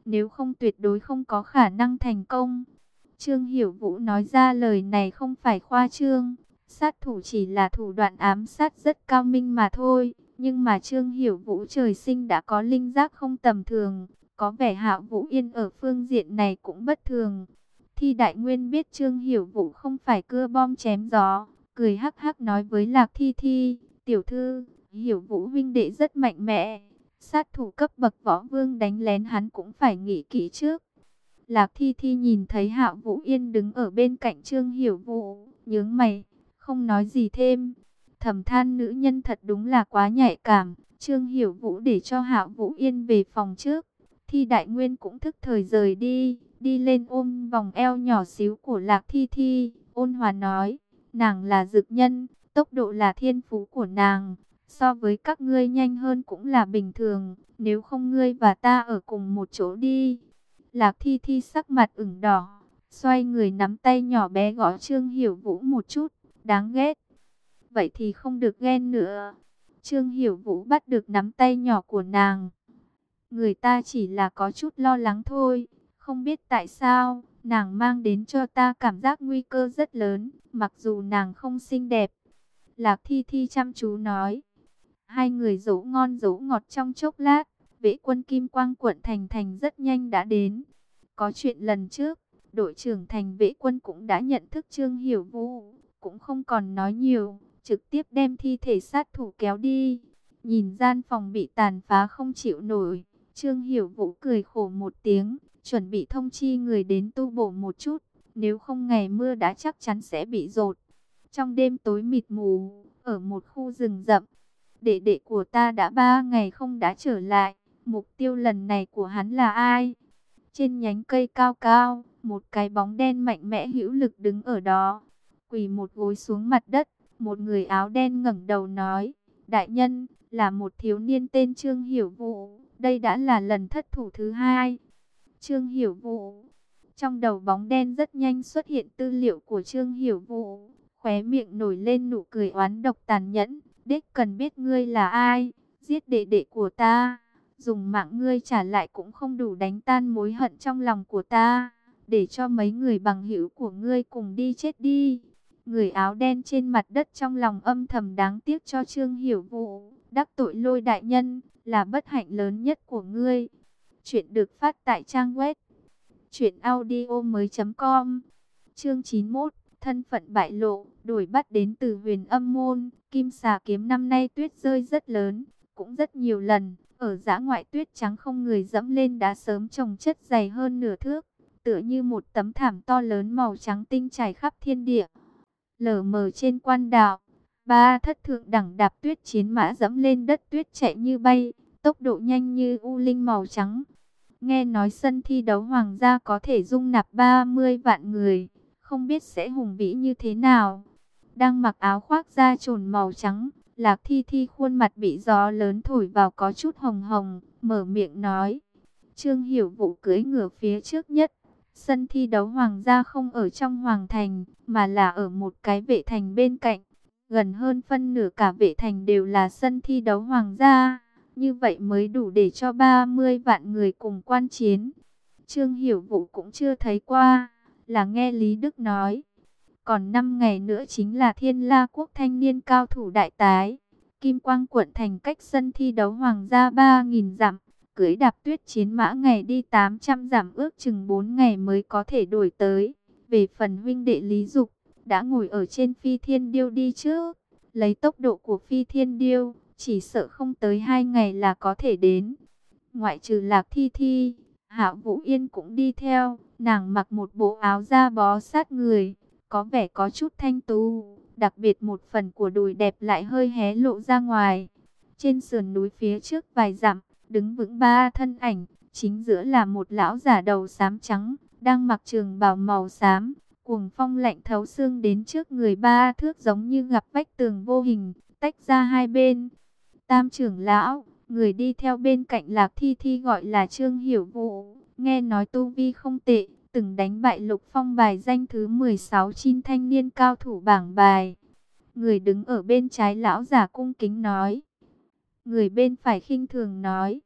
nếu không tuyệt đối không có khả năng thành công. Trương Hiểu Vũ nói ra lời này không phải khoa trương, sát thủ chỉ là thủ đoạn ám sát rất cao minh mà thôi, nhưng mà Trương Hiểu Vũ trời sinh đã có linh giác không tầm thường, có vẻ Hạo Vũ Yên ở phương diện này cũng bất thường. Thi Đại Nguyên biết Trương Hiểu Vũ không phải cưa bom chém gió, cười hắc hắc nói với Lạc Thi Thi, tiểu thư, Hiểu Vũ huynh đệ rất mạnh mẽ, sát thủ cấp bậc võ vương đánh lén hắn cũng phải nghĩ kỹ trước. Lạc Thi Thi nhìn thấy Hạo Vũ Yên đứng ở bên cạnh Trương Hiểu Vũ, nhướng mày, không nói gì thêm. Thầm than nữ nhân thật đúng là quá nhạy cảm. Trương Hiểu Vũ để cho Hạo Vũ Yên về phòng trước. Thi Đại Nguyên cũng thức thời rời đi, đi lên ôm vòng eo nhỏ xíu của Lạc Thi Thi, ôn hòa nói, nàng là dược nhân, tốc độ là thiên phú của nàng, so với các ngươi nhanh hơn cũng là bình thường, nếu không ngươi và ta ở cùng một chỗ đi. Lạc Thi Thi sắc mặt ửng đỏ, xoay người nắm tay nhỏ bé gõ Trương Hiểu Vũ một chút, đáng ghét. Vậy thì không được ghen nữa. Trương Hiểu Vũ bắt được nắm tay nhỏ của nàng. Người ta chỉ là có chút lo lắng thôi, không biết tại sao, nàng mang đến cho ta cảm giác nguy cơ rất lớn, mặc dù nàng không xinh đẹp. Lạc Thi Thi chăm chú nói. Hai người dỗ ngon dỗ ngọt trong chốc lát, vệ quân Kim Quang quận Thành Thành rất nhanh đã đến. Có chuyện lần trước, đội trưởng thành vệ quân cũng đã nhận thức Trương Hiểu Vũ, cũng không còn nói nhiều, trực tiếp đem thi thể sát thủ kéo đi. Nhìn gian phòng bị tàn phá không chịu nổi, Trương Hiểu Vũ cười khổ một tiếng, chuẩn bị thông chi người đến tu bổ một chút, nếu không ngày mưa đã chắc chắn sẽ bị dột. Trong đêm tối mịt mù, ở một khu rừng rậm, đệ đệ của ta đã ba ngày không đã trở lại, mục tiêu lần này của hắn là ai? Trên nhánh cây cao cao, một cái bóng đen mạnh mẽ hữu lực đứng ở đó, quỳ một gối xuống mặt đất, một người áo đen ngẩng đầu nói, đại nhân, là một thiếu niên tên Trương Hiểu Vũ, đây đã là lần thất thủ thứ hai. Trương Hiểu Vũ, trong đầu bóng đen rất nhanh xuất hiện tư liệu của Trương Hiểu Vũ, khóe miệng nổi lên nụ cười oán độc tàn nhẫn, đích cần biết ngươi là ai, giết đệ đệ của ta, dùng mạng ngươi trả lại cũng không đủ đánh tan mối hận trong lòng của ta, để cho mấy người bằng hữu của ngươi cùng đi chết đi. Người áo đen trên mặt đất trong lòng âm thầm đáng tiếc cho Trương Hiểu Vũ, đắc tội Lôi đại nhân, là bất hạnh lớn nhất của ngươi. Chuyện được phát tại trang web truyện audio mới chấm com. Chương chín mươi mốt, thân phận bại lộ, đuổi bắt đến từ Huyền Âm môn. Kim Xà Kiếm năm nay tuyết rơi rất lớn, cũng rất nhiều lần, ở dã ngoại tuyết trắng không người dẫm lên đã sớm chồng chất dày hơn nửa thước, tựa như một tấm thảm to lớn màu trắng tinh trải khắp thiên địa. Lờ mờ trên quan đạo, ba thất thượng đẳng đạp tuyết chiến mã dẫm lên đất tuyết chạy như bay, tốc độ nhanh như u linh màu trắng. Nghe nói sân thi đấu hoàng gia có thể dung nạp ba mươi vạn người, không biết sẽ hùng vĩ như thế nào. Đang mặc áo khoác da trồn màu trắng, Lạc Thi Thi khuôn mặt bị gió lớn thổi vào có chút hồng hồng, mở miệng nói. Trương Hiểu Vũ cưỡi ngựa phía trước nhất. Sân thi đấu hoàng gia không ở trong hoàng thành, mà là ở một cái vệ thành bên cạnh. Gần hơn phân nửa cả vệ thành đều là sân thi đấu hoàng gia. Như vậy mới đủ để cho ba mươi vạn người cùng quan chiến. Trương Hiểu Vũ cũng chưa thấy qua, là nghe Lý Đức nói. Còn năm ngày nữa chính là Thiên La Quốc thanh niên cao thủ đại tái. Kim Quang quận thành cách sân thi đấu hoàng gia ba nghìn dặm. Cưỡi đạp tuyết chiến mã ngày đi tám trăm dặm, ước chừng bốn ngày mới có thể đổi tới. Về phần huynh đệ Lý Dục, đã ngồi ở trên phi thiên điêu đi trước. Lấy tốc độ của phi thiên điêu, chỉ sợ không tới hai ngày là có thể đến. Ngoại trừ Lạc Thi Thi, Hạo Vũ Yên cũng đi theo. Nàng mặc một bộ áo da bó sát người, có vẻ có chút thanh tú. Đặc biệt một phần của đùi đẹp lại hơi hé lộ ra ngoài. Trên sườn núi phía trước vài dặm, đứng vững ba thân ảnh, chính giữa là một lão giả đầu xám trắng, đang mặc trường bào màu xám, cuồng phong lạnh thấu xương đến trước người ba thước giống như gặp vách tường vô hình, tách ra hai bên. Tam trưởng lão, người đi theo bên cạnh Lạc Thi Thi gọi là Trương Hiểu Vũ, nghe nói tu vi không tệ, từng đánh bại Lục Phong bài danh thứ mười sáu trên thanh niên cao thủ bảng bài. Người đứng ở bên trái lão giả cung kính nói. Người bên phải khinh thường nói,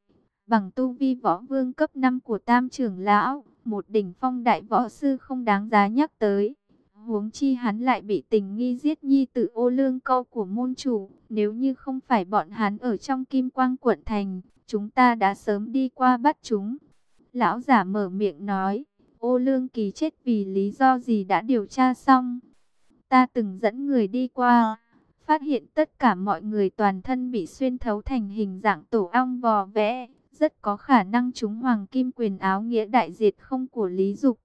Bằng tu vi võ vương cấp năm của Tam trưởng lão, một đỉnh phong đại võ sư không đáng giá nhắc tới. Huống chi hắn lại bị tình nghi giết nhi tử Ô Lương Câu của môn chủ. Nếu như không phải bọn hắn ở trong Kim Quang quận thành, chúng ta đã sớm đi qua bắt chúng. Lão giả mở miệng nói, Ô Lương Kỳ chết vì lý do gì đã điều tra xong. Ta từng dẫn người đi qua, phát hiện tất cả mọi người toàn thân bị xuyên thấu thành hình dạng tổ ong vò vẽ. Rất có khả năng chúng hoàng kim quyền áo nghĩa đại diệt không của Lý Dục.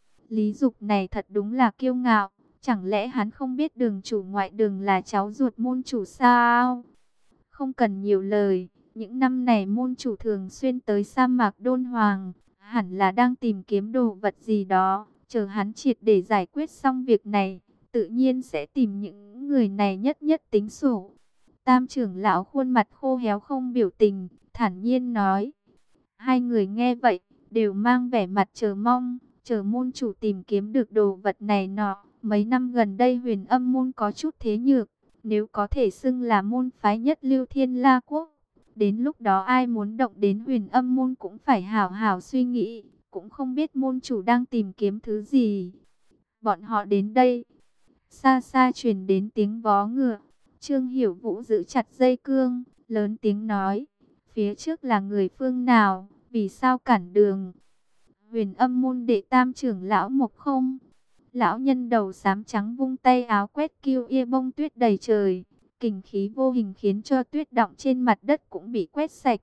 Lý Dục này thật đúng là kiêu ngạo. Chẳng lẽ hắn không biết đường chủ ngoại đường là cháu ruột môn chủ sao? Không cần nhiều lời. Những năm này môn chủ thường xuyên tới sa mạc Đôn Hoàng. Hẳn là đang tìm kiếm đồ vật gì đó. Chờ hắn triệt để giải quyết xong việc này, tự nhiên sẽ tìm những người này nhất nhất tính sổ. Tam trưởng lão khuôn mặt khô héo không biểu tình, thản nhiên nói. Hai người nghe vậy, đều mang vẻ mặt chờ mong, chờ môn chủ tìm kiếm được đồ vật này nọ. Mấy năm gần đây Huyền Âm môn có chút thế nhược, nếu có thể xưng là môn phái nhất lưu Thiên La quốc. Đến lúc đó ai muốn động đến Huyền Âm môn cũng phải hảo hảo suy nghĩ, cũng không biết môn chủ đang tìm kiếm thứ gì. Bọn họ đến đây, xa xa truyền đến tiếng vó ngựa. Trương Hiểu Vũ giữ chặt dây cương, lớn tiếng nói, phía trước là người phương nào, vì sao cản đường? Huyền Âm môn đệ tam trưởng lão Mộc Không. Lão nhân đầu xám trắng vung tay áo quét kiêu ia bông tuyết đầy trời, kình khí vô hình khiến cho tuyết đọng trên mặt đất cũng bị quét sạch.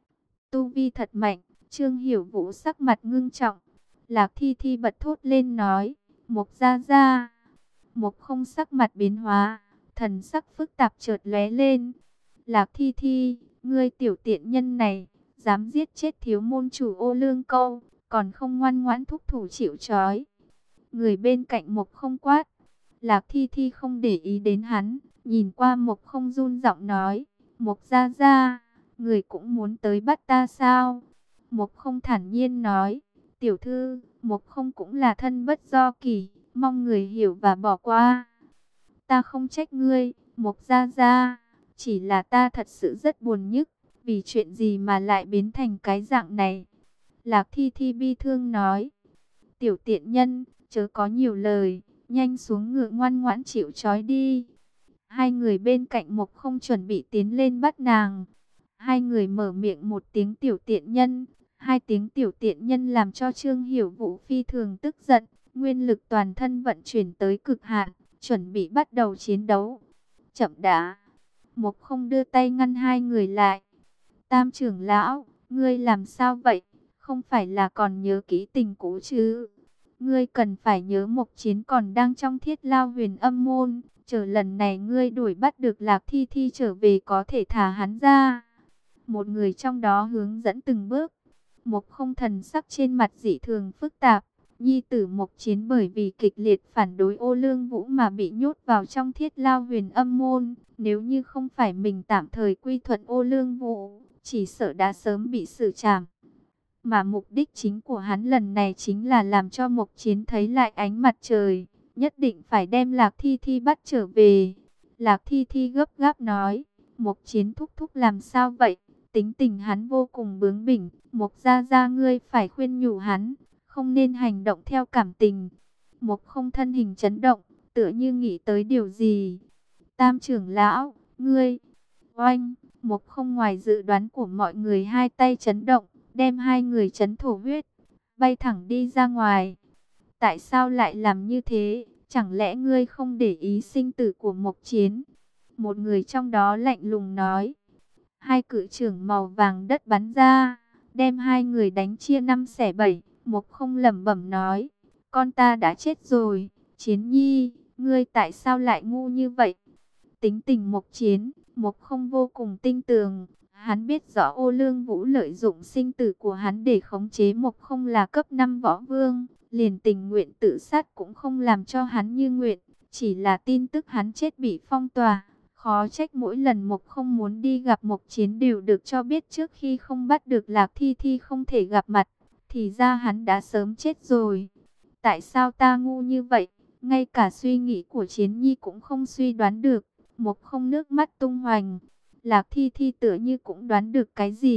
Tu vi thật mạnh, Trương Hiểu Vũ sắc mặt ngưng trọng. Lạc Thi Thi bật thốt lên nói, Mộc gia gia. Mộc Không sắc mặt biến hóa, thần sắc phức tạp chợt lóe lên. Lạc Thi Thi, ngươi tiểu tiện nhân này, dám giết chết thiếu môn chủ Ô Lương Câu, còn không ngoan ngoãn thúc thủ chịu trói. Người bên cạnh Mộc Không quát. Lạc Thi Thi không để ý đến hắn, nhìn qua Mộc Không run giọng nói, Mộc gia gia, người cũng muốn tới bắt ta sao? Mộc Không thản nhiên nói, tiểu thư, Mộc Không cũng là thân bất do kỷ, mong người hiểu và bỏ qua. Ta không trách ngươi, Mộc gia gia, chỉ là ta thật sự rất buồn nhức, vì chuyện gì mà lại biến thành cái dạng này. Lạc Thi Thi bi thương nói, tiểu tiện nhân, chớ có nhiều lời, nhanh xuống ngựa ngoan ngoãn chịu trói đi. Hai người bên cạnh Mộc Không chuẩn bị tiến lên bắt nàng. Hai người mở miệng một tiếng tiểu tiện nhân, hai tiếng tiểu tiện nhân làm cho Trương Hiểu Vũ phi thường tức giận, nguyên lực toàn thân vận chuyển tới cực hạn, chuẩn bị bắt đầu chiến đấu. Chậm đã. Mộc Không đưa tay ngăn hai người lại. Tam trưởng lão, ngươi làm sao vậy? Không phải là còn nhớ kỹ tình cũ chứ? Ngươi cần phải nhớ Mộc Chiến còn đang trong Thiết Lao Huyền Âm môn, chờ lần này ngươi đuổi bắt được Lạc Thi Thi trở về có thể thả hắn ra. Một người trong đó hướng dẫn từng bước. Mộc Không thần sắc trên mặt dị thường phức tạp. Nhi tử Mộc Chiến bởi vì kịch liệt phản đối Ô Lương Vũ mà bị nhốt vào trong Thiết Lao Huyền Âm môn. Nếu như không phải mình tạm thời quy thuận Ô Lương Vũ, chỉ sợ đã sớm bị xử trảm. Mà mục đích chính của hắn lần này chính là làm cho Mộc Chiến thấy lại ánh mặt trời. Nhất định phải đem Lạc Thi Thi bắt trở về. Lạc Thi Thi gấp gáp nói, Mộc Chiến thúc thúc làm sao vậy? Tính tình hắn vô cùng bướng bỉnh. Mộc gia gia ngươi phải khuyên nhủ hắn, không nên hành động theo cảm tình. Mộc Không thân hình chấn động, tựa như nghĩ tới điều gì. Tam trưởng lão, ngươi. Oanh, Mộc Không ngoài dự đoán của mọi người hai tay chấn động, đem hai người chấn thổ huyết, bay thẳng đi ra ngoài. Tại sao lại làm như thế? Chẳng lẽ ngươi không để ý sinh tử của Mộc Chiến? Một người trong đó lạnh lùng nói. Hai cự trưởng màu vàng đất bắn ra, đem hai người đánh chia năm xẻ bảy. Mộc Không lẩm bẩm nói, con ta đã chết rồi. Chiến nhi, ngươi tại sao lại ngu như vậy? Tính tình Mộc Chiến, Mộc Không vô cùng tinh tường. Hắn biết rõ Ô Lương Vũ lợi dụng sinh tử của hắn để khống chế Mộc Không là cấp năm võ vương, liền tình nguyện tự sát cũng không làm cho hắn như nguyện. Chỉ là tin tức hắn chết bị phong tỏa. Khó trách mỗi lần Mộc Không muốn đi gặp Mộc Chiến đều được cho biết trước khi không bắt được Lạc Thi Thi không thể gặp mặt. Thì ra hắn đã sớm chết rồi. Tại sao ta ngu như vậy? Ngay cả suy nghĩ của Chiến nhi cũng không suy đoán được. Mộc Không nước mắt tung hoành. Lạc Thi Thi tựa như cũng đoán được cái gì.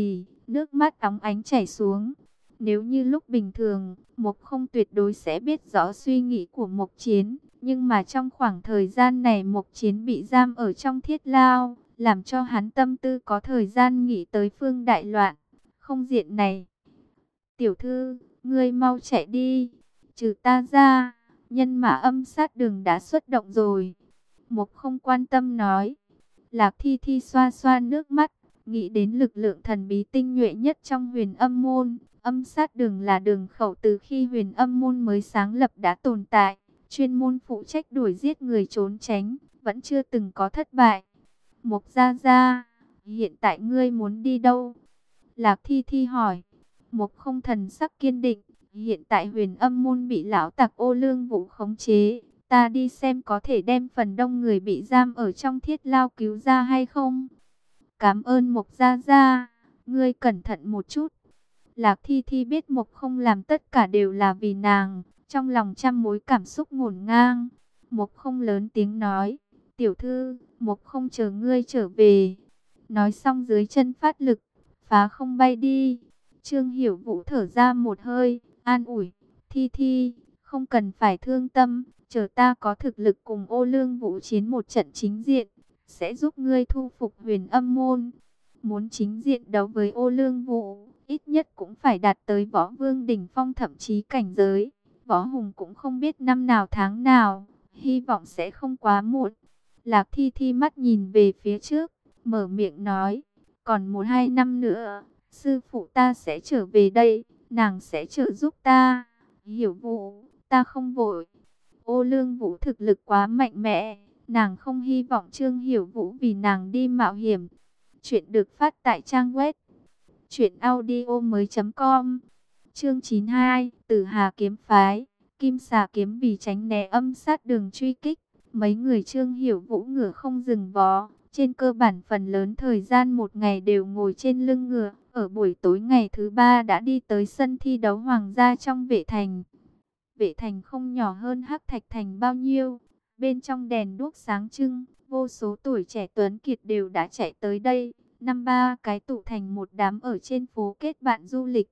nước mắt óng ánh chảy xuống. Nếu như lúc bình thường, Mộc Không tuyệt đối sẽ biết rõ suy nghĩ của Mộc Chiến. Nhưng mà trong khoảng thời gian này Mộc Chiến bị giam ở trong thiết lao, làm cho hắn tâm tư có thời gian nghĩ tới Phương đại loạn. Không diện này. Tiểu thư, ngươi mau chạy đi. Trừ ta ra, nhân mã âm sát đường đã xuất động rồi. Mộc Không quan tâm nói. Lạc Thi Thi xoa xoa nước mắt, nghĩ đến lực lượng thần bí tinh nhuệ nhất trong Huyền Âm môn. Âm sát đường là đường khẩu từ khi Huyền Âm môn mới sáng lập đã tồn tại, chuyên môn phụ trách đuổi giết người trốn tránh, vẫn chưa từng có thất bại. Mộc gia gia, hiện tại ngươi muốn đi đâu? Lạc Thi Thi hỏi. Mộc Không thần sắc kiên định, hiện tại Huyền Âm môn bị lão tặc Ô Lương Vũ khống chế, ta đi xem có thể đem phần đông người bị giam ở trong thiết lao cứu ra hay không. Cảm ơn Mộc gia gia, ngươi cẩn thận một chút. Lạc Thi Thi biết Mộc Không làm tất cả đều là vì nàng, trong lòng trăm mối cảm xúc ngổn ngang. Mộc Không lớn tiếng nói, tiểu thư, Mộc Không chờ ngươi trở về. Nói xong dưới chân phát lực, phá không bay đi. Trương Hiểu Vũ thở ra một hơi, an ủi, Thi Thi, không cần phải thương tâm, chờ ta có thực lực cùng Ô Lương Vũ chiến một trận chính diện, sẽ giúp ngươi thu phục Huyền Âm môn. Muốn chính diện đấu với Ô Lương Vũ, ít nhất cũng phải đạt tới võ vương đỉnh phong thậm chí cảnh giới. Võ hùng cũng không biết năm nào tháng nào, hy vọng sẽ không quá muộn. Lạc Thi Thi mắt nhìn về phía trước, mở miệng nói, còn một hai năm nữa, sư phụ ta sẽ trở về đây, nàng sẽ trợ giúp ta. Hiểu Vũ, ta không vội. Ô Lương Vũ thực lực quá mạnh mẽ, nàng không hy vọng Trương Hiểu Vũ vì nàng đi mạo hiểm. Chuyện được phát tại trang web truyện audio mới chấm com. Chương chín mươi hai, Tử Hà kiếm phái. Kim xà kiếm vì tránh né âm sát đường truy kích, mấy người Trương Hiểu Vũ ngựa không dừng vó, trên cơ bản phần lớn thời gian một ngày đều ngồi trên lưng ngựa. Ở buổi tối ngày thứ ba đã đi tới sân thi đấu hoàng gia trong Vệ thành. Vệ thành không nhỏ hơn Hắc Thạch thành bao nhiêu, bên trong đèn đuốc sáng trưng, vô số tuổi trẻ tuấn kiệt đều đã chạy tới đây. Năm ba cái tụ thành một đám ở trên phố kết bạn du lịch.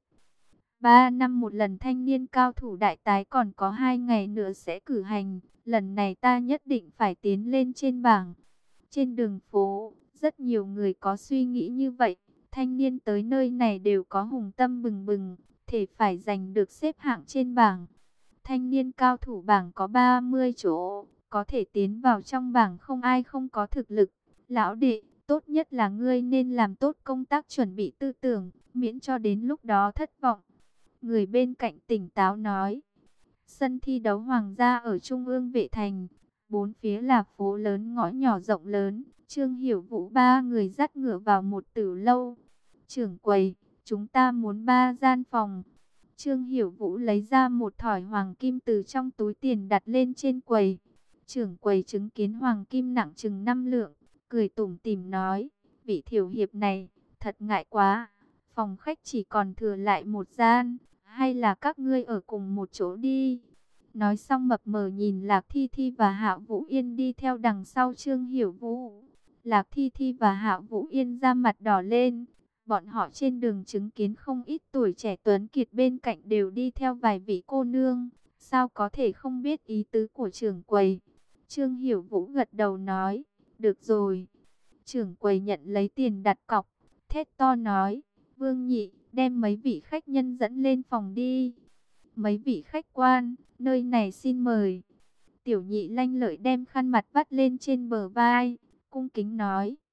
Ba năm một lần thanh niên cao thủ đại tái còn có hai ngày nữa sẽ cử hành. Lần này ta nhất định phải tiến lên trên bảng. Trên đường phố, rất nhiều người có suy nghĩ như vậy. Thanh niên tới nơi này đều có hùng tâm bừng bừng, thể phải giành được xếp hạng trên bảng. Thanh niên cao thủ bảng có ba mươi chỗ, có thể tiến vào trong bảng không ai không có thực lực. Lão đệ, tốt nhất là ngươi nên làm tốt công tác chuẩn bị tư tưởng, miễn cho đến lúc đó thất vọng. Người bên cạnh tỉnh táo nói. Sân thi đấu hoàng gia ở trung ương Vệ thành, bốn phía là phố lớn ngõ nhỏ rộng lớn. Trương Hiểu Vũ ba người dắt ngựa vào một tử lâu. Trưởng quầy, chúng ta muốn ba gian phòng. Trương Hiểu Vũ lấy ra một thỏi hoàng kim từ trong túi tiền đặt lên trên quầy. Trưởng quầy chứng kiến hoàng kim nặng chừng năm lượng, cười tủm tỉm nói, vị thiểu hiệp này, thật ngại quá. Phòng khách chỉ còn thừa lại một gian, hay là các ngươi ở cùng một chỗ đi. Nói xong mập mờ nhìn Lạc Thi Thi và Hạo Vũ Yên đi theo đằng sau Trương Hiểu Vũ. Lạc Thi Thi và Hạo Vũ Yên da mặt đỏ lên. Bọn họ trên đường chứng kiến không ít tuổi trẻ tuấn kiệt bên cạnh đều đi theo vài vị cô nương. Sao có thể không biết ý tứ của trưởng quầy? Trương Hiểu Vũ gật đầu nói, được rồi. Trưởng quầy nhận lấy tiền đặt cọc, thét to nói, Vương Nhị, đem mấy vị khách nhân dẫn lên phòng đi. Mấy vị khách quan, nơi này xin mời. Tiểu Nhị lanh lợi đem khăn mặt vắt lên trên bờ vai, cung kính nói,